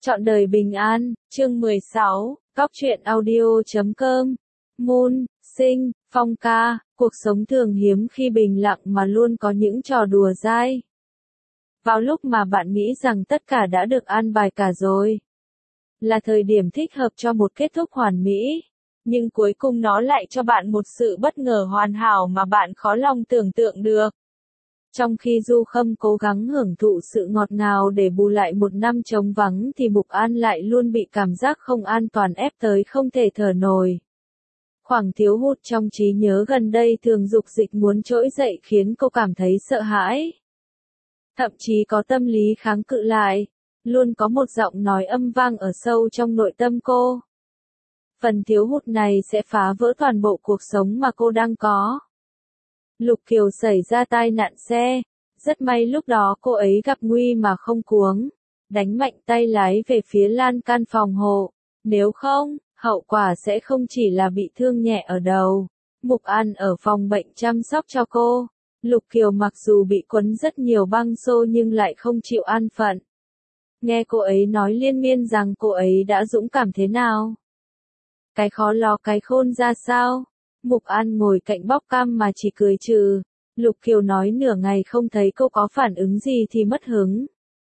Trọn đời bình an, chương 16, Góc truyện audio.com. Moon, Sinh, Phong ca, cuộc sống thường hiếm khi bình lặng mà luôn có những trò đùa dai. Vào lúc mà bạn nghĩ rằng tất cả đã được an bài cả rồi, là thời điểm thích hợp cho một kết thúc hoàn mỹ, nhưng cuối cùng nó lại cho bạn một sự bất ngờ hoàn hảo mà bạn khó lòng tưởng tượng được. Trong khi Du Khâm cố gắng hưởng thụ sự ngọt ngào để bù lại một năm trống vắng thì Mục An lại luôn bị cảm giác không an toàn ép tới không thể thở nổi. Khoảng thiếu hụt trong trí nhớ gần đây thường dục dịch muốn trỗi dậy khiến cô cảm thấy sợ hãi. Thậm chí có tâm lý kháng cự lại, luôn có một giọng nói âm vang ở sâu trong nội tâm cô. Phần thiếu hụt này sẽ phá vỡ toàn bộ cuộc sống mà cô đang có. Lục Kiều xảy ra tai nạn xe, rất may lúc đó cô ấy gặp nguy mà không cuống, đánh mạnh tay lái về phía lan can phòng hộ, nếu không, hậu quả sẽ không chỉ là bị thương nhẹ ở đầu. Mục An ở phòng bệnh chăm sóc cho cô, Lục Kiều mặc dù bị quấn rất nhiều băng xô nhưng lại không chịu an phận. Nghe cô ấy nói liên miên rằng cô ấy đã dũng cảm thế nào. Cái khó lo cái khôn ra sao? Mục An ngồi cạnh bóc cam mà chỉ cười trừ. Lục Kiều nói nửa ngày không thấy cô có phản ứng gì thì mất hứng.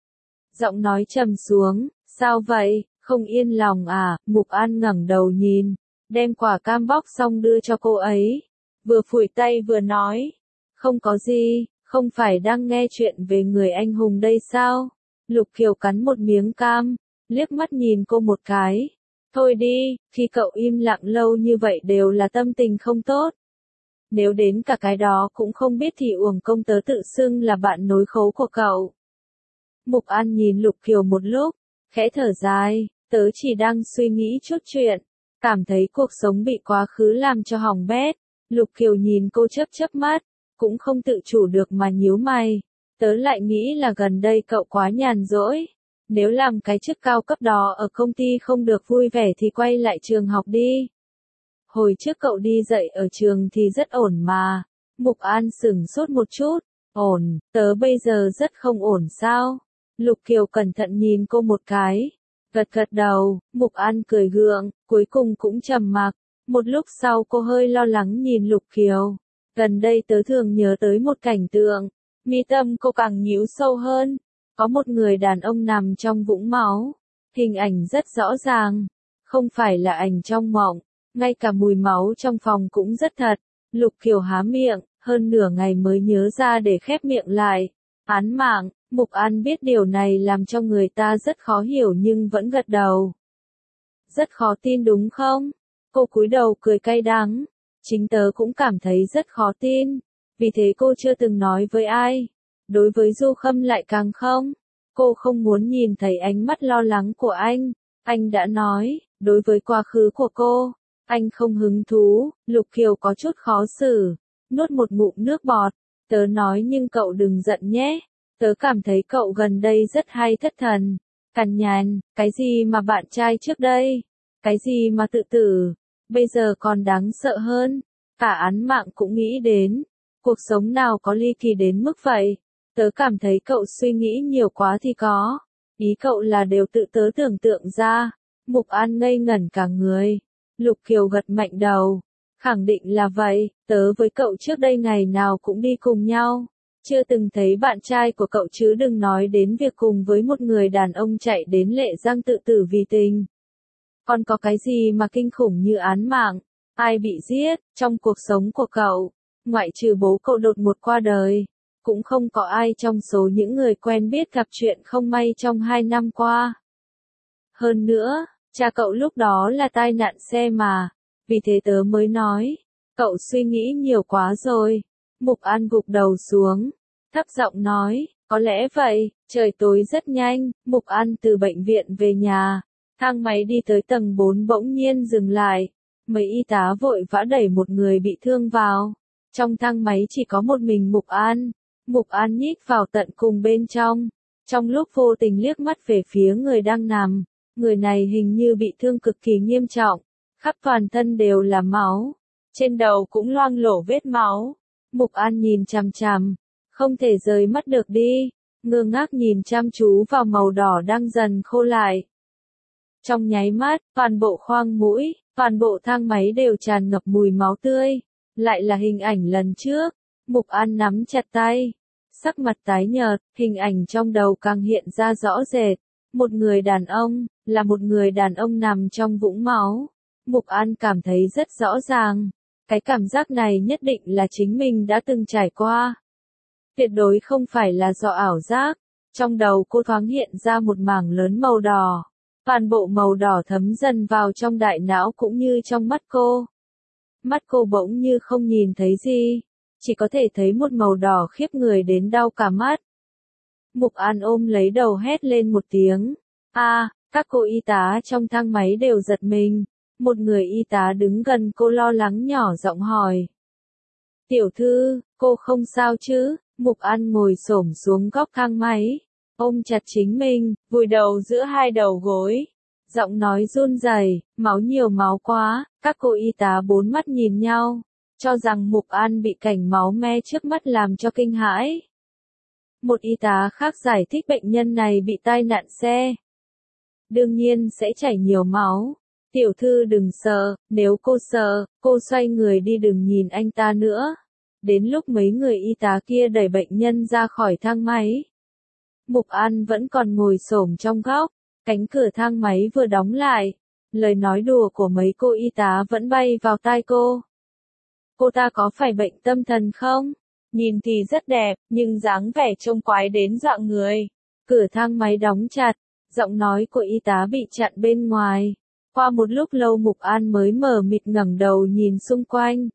Giọng nói trầm xuống, sao vậy, không yên lòng à? Mục An ngẩng đầu nhìn, đem quả cam bóc xong đưa cho cô ấy. Vừa phủi tay vừa nói, không có gì, không phải đang nghe chuyện về người anh hùng đây sao? Lục Kiều cắn một miếng cam, liếc mắt nhìn cô một cái. Thôi đi, khi cậu im lặng lâu như vậy đều là tâm tình không tốt. Nếu đến cả cái đó cũng không biết thì uổng công tớ tự xưng là bạn nối khố của cậu. Mục An nhìn Lục Kiều một lúc, khẽ thở dài, tớ chỉ đang suy nghĩ chút chuyện, cảm thấy cuộc sống bị quá khứ làm cho hỏng bét. Lục Kiều nhìn cô chớp mắt, cũng không tự chủ được mà nhíu mày, tớ lại nghĩ là gần đây cậu quá nhàn rỗi. Nếu làm cái chức cao cấp đó ở công ty không được vui vẻ thì quay lại trường học đi. Hồi trước cậu đi dạy ở trường thì rất ổn mà. Mục An sửng sốt một chút. Ổn, tớ bây giờ rất không ổn sao? Lục Kiều cẩn thận nhìn cô một cái. Gật đầu, Mục An cười gượng, cuối cùng cũng trầm mặc. Một lúc sau cô hơi lo lắng nhìn Lục Kiều. Gần đây tớ thường nhớ tới một cảnh tượng. Mi tâm cô càng nhíu sâu hơn. Có một người đàn ông nằm trong vũng máu. Hình ảnh rất rõ ràng. Không phải là ảnh trong mộng. Ngay cả mùi máu trong phòng cũng rất thật. Lục Kiều há miệng, hơn nửa ngày mới nhớ ra để khép miệng lại. Án mạng, Mục An biết điều này làm cho người ta rất khó hiểu nhưng vẫn gật đầu. Rất khó tin đúng không? Cô cúi đầu cười cay đắng. Chính tớ cũng cảm thấy rất khó tin. Vì thế cô chưa từng nói với ai. Đối với Du Khâm lại càng không. Cô không muốn nhìn thấy ánh mắt lo lắng của anh. Anh đã nói, đối với quá khứ của cô, anh không hứng thú. Lục Kiều có chút khó xử, nuốt một ngụm nước bọt. Tớ nói nhưng cậu đừng giận nhé. Tớ cảm thấy cậu gần đây rất hay thất thần, cằn nhằn, cái gì mà bạn trai trước đây, cái gì mà tự tử, bây giờ còn đáng sợ hơn. Cả án mạng cũng nghĩ đến. Cuộc sống nào có ly kỳ đến mức vậy? Tớ cảm thấy cậu suy nghĩ nhiều quá thì có. Ý cậu là đều tự tớ tưởng tượng ra. Mục An ngây ngẩn cả người. Lục Kiều gật mạnh đầu. Khẳng định là vậy, tớ với cậu trước đây ngày nào cũng đi cùng nhau. Chưa từng thấy bạn trai của cậu chứ đừng nói đến việc cùng với một người đàn ông chạy đến Lệ Giang tự tử vì tình. Còn có cái gì mà kinh khủng như án mạng? Ai bị giết, trong cuộc sống của cậu? Ngoại trừ bố cậu đột ngột qua đời. Cũng không có ai trong số những người quen biết gặp chuyện không may trong 2 năm qua. Hơn nữa, cha cậu lúc đó là tai nạn xe mà. Vì thế tớ mới nói, cậu suy nghĩ nhiều quá rồi. Mục An gục đầu xuống, thấp giọng nói, có lẽ vậy. Trời tối rất nhanh, Mục An từ bệnh viện về nhà. Thang máy đi tới tầng 4 bỗng nhiên dừng lại. Mấy y tá vội vã đẩy một người bị thương vào. Trong thang máy chỉ có một mình Mục An. Mục An nhích vào tận cùng bên trong. Trong lúc vô tình liếc mắt về phía người đang nằm, người này hình như bị thương cực kỳ nghiêm trọng. Khắp toàn thân đều là máu. Trên đầu cũng loang lổ vết máu. Mục An nhìn chằm chằm, không thể rời mắt được đi. Ngơ ngác nhìn chăm chú vào màu đỏ đang dần khô lại. Trong nháy mắt, toàn bộ khoang mũi, toàn bộ thang máy đều tràn ngập mùi máu tươi. Lại là hình ảnh lần trước. Mục An nắm chặt tay. Sắc mặt tái nhợt, hình ảnh trong đầu càng hiện ra rõ rệt. Một người đàn ông, là một người đàn ông nằm trong vũng máu. Mục An cảm thấy rất rõ ràng. Cái cảm giác này nhất định là chính mình đã từng trải qua. Tuyệt đối không phải là do ảo giác. Trong đầu cô thoáng hiện ra một mảng lớn màu đỏ. Toàn bộ màu đỏ thấm dần vào trong đại não cũng như trong mắt cô. Mắt cô bỗng như không nhìn thấy gì. Chỉ có thể thấy một màu đỏ khiếp người đến đau cả mắt. Mục An ôm lấy đầu hét lên một tiếng. Các cô y tá trong thang máy đều giật mình. Một người y tá đứng gần cô lo lắng nhỏ giọng hỏi. Tiểu thư, cô không sao chứ? Mục An ngồi xổm xuống góc thang máy. Ôm chặt chính mình, vùi đầu giữa hai đầu gối. Giọng nói run rẩy, máu nhiều máu quá. Các cô y tá bốn mắt nhìn nhau. Cho rằng Mục An bị cảnh máu me trước mắt làm cho kinh hãi. Một y tá khác giải thích bệnh nhân này bị tai nạn xe. Đương nhiên sẽ chảy nhiều máu. Tiểu thư đừng sợ, nếu cô sợ, cô xoay người đi đừng nhìn anh ta nữa. Đến lúc mấy người y tá kia đẩy bệnh nhân ra khỏi thang máy. Mục An vẫn còn ngồi xổm trong góc, cánh cửa thang máy vừa đóng lại. Lời nói đùa của mấy cô y tá vẫn bay vào tai cô. Cô ta có phải bệnh tâm thần không? Nhìn thì rất đẹp, nhưng dáng vẻ trông quái đến dọa người. Cửa thang máy đóng chặt, giọng nói của y tá bị chặn bên ngoài. Qua một lúc lâu Mục An mới mờ mịt ngẩng đầu nhìn xung quanh.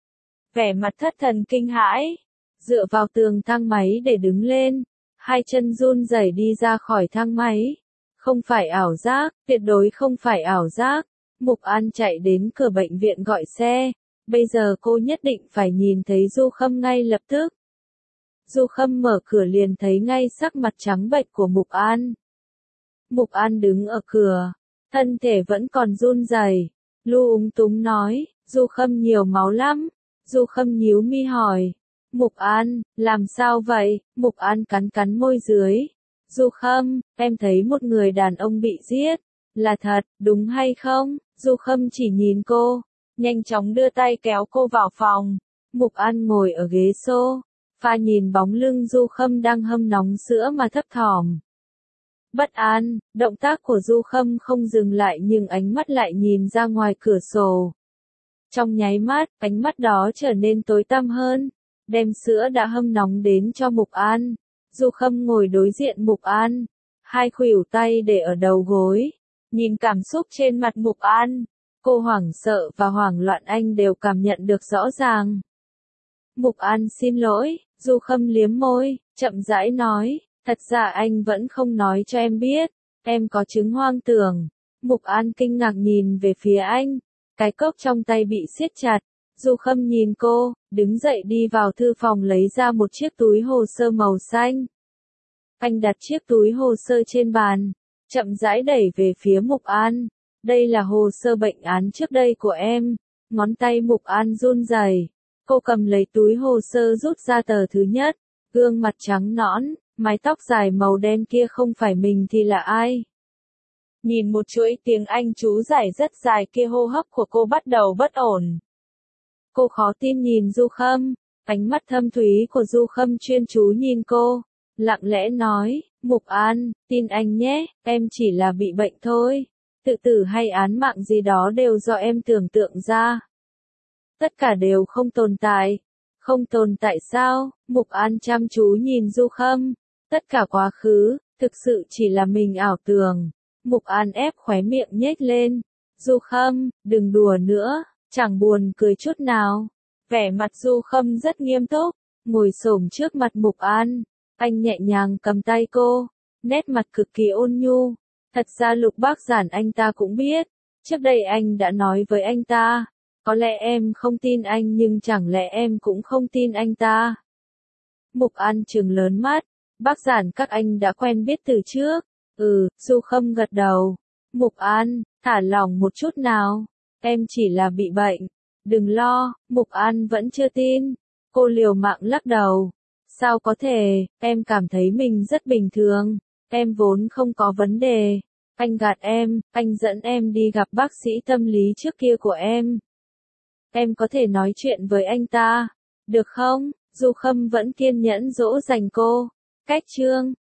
Vẻ mặt thất thần kinh hãi, dựa vào tường thang máy để đứng lên, hai chân run rẩy đi ra khỏi thang máy. Không phải ảo giác, tuyệt đối không phải ảo giác. Mục An chạy đến cửa bệnh viện gọi xe. Bây giờ cô nhất định phải nhìn thấy Du Khâm ngay lập tức. Du Khâm mở cửa liền thấy ngay sắc mặt trắng bệch của Mục An. Mục An đứng ở cửa, thân thể vẫn còn run rẩy, úng túng nói, Du Khâm nhiều máu lắm. Du Khâm nhíu mi hỏi, Mục An, làm sao vậy? Mục An cắn cắn môi dưới. Du Khâm, em thấy một người đàn ông bị giết. Là thật, đúng hay không? Du Khâm chỉ nhìn cô, nhanh chóng đưa tay kéo cô vào phòng. Mục An ngồi ở ghế sofa nhìn bóng lưng Du Khâm đang hâm nóng sữa mà thấp thỏm. Bất an, động tác của Du Khâm không dừng lại nhưng ánh mắt lại nhìn ra ngoài cửa sổ. Trong nháy mắt, ánh mắt đó trở nên tối tăm hơn, đem sữa đã hâm nóng đến cho Mục An. Du Khâm ngồi đối diện Mục An, hai khuỷu tay để ở đầu gối, nhìn cảm xúc trên mặt Mục An. Cô hoảng sợ và hoảng loạn anh đều cảm nhận được rõ ràng. Mục An xin lỗi, Du Khâm liếm môi, chậm rãi nói, thật ra anh vẫn không nói cho em biết, em có chứng hoang tưởng. Mục An kinh ngạc nhìn về phía anh, cái cốc trong tay bị siết chặt. Du Khâm nhìn cô, đứng dậy đi vào thư phòng lấy ra một chiếc túi hồ sơ màu xanh. Anh đặt chiếc túi hồ sơ trên bàn, chậm rãi đẩy về phía Mục An. Đây là hồ sơ bệnh án trước đây của em. Ngón tay Mục An run rẩy. Cô cầm lấy túi hồ sơ rút ra tờ thứ nhất. Gương mặt trắng nõn, mái tóc dài màu đen kia không phải mình thì là ai? Nhìn một chuỗi tiếng Anh chú giải rất dài kia hô hấp của cô bắt đầu bất ổn. Cô khó tin nhìn Du Khâm. Ánh mắt thâm thúy của Du Khâm chuyên chú nhìn cô. Lặng lẽ nói, Mục An, tin anh nhé, em chỉ là bị bệnh thôi. Tự tử hay án mạng gì đó đều do em tưởng tượng ra. Tất cả đều không tồn tại. Không tồn tại sao? Mục An chăm chú nhìn Du Khâm. Tất cả quá khứ, thực sự chỉ là mình ảo tưởng. Mục An ép khóe miệng nhếch lên. Du Khâm, đừng đùa nữa, chẳng buồn cười chút nào. Vẻ mặt Du Khâm rất nghiêm túc, ngồi xổm trước mặt Mục An. Anh nhẹ nhàng cầm tay cô, nét mặt cực kỳ ôn nhu. Thật ra Lục Bác Giản anh ta cũng biết. Trước đây anh đã nói với anh ta. Có lẽ em không tin anh nhưng chẳng lẽ em cũng không tin anh ta. Mục An trừng lớn mắt. Bác Giản các anh đã quen biết từ trước. Du Khâm gật đầu. Mục An, thả lỏng một chút nào. Em chỉ là bị bệnh. Đừng lo, Mục An vẫn chưa tin. Cô liều mạng lắc đầu. Sao có thể, em cảm thấy mình rất bình thường. Em vốn không có vấn đề. Anh gạt em, anh dẫn em đi gặp bác sĩ tâm lý trước kia của em. Em có thể nói chuyện với anh ta, được không? Du Khâm vẫn kiên nhẫn dỗ dành cô. Cách chương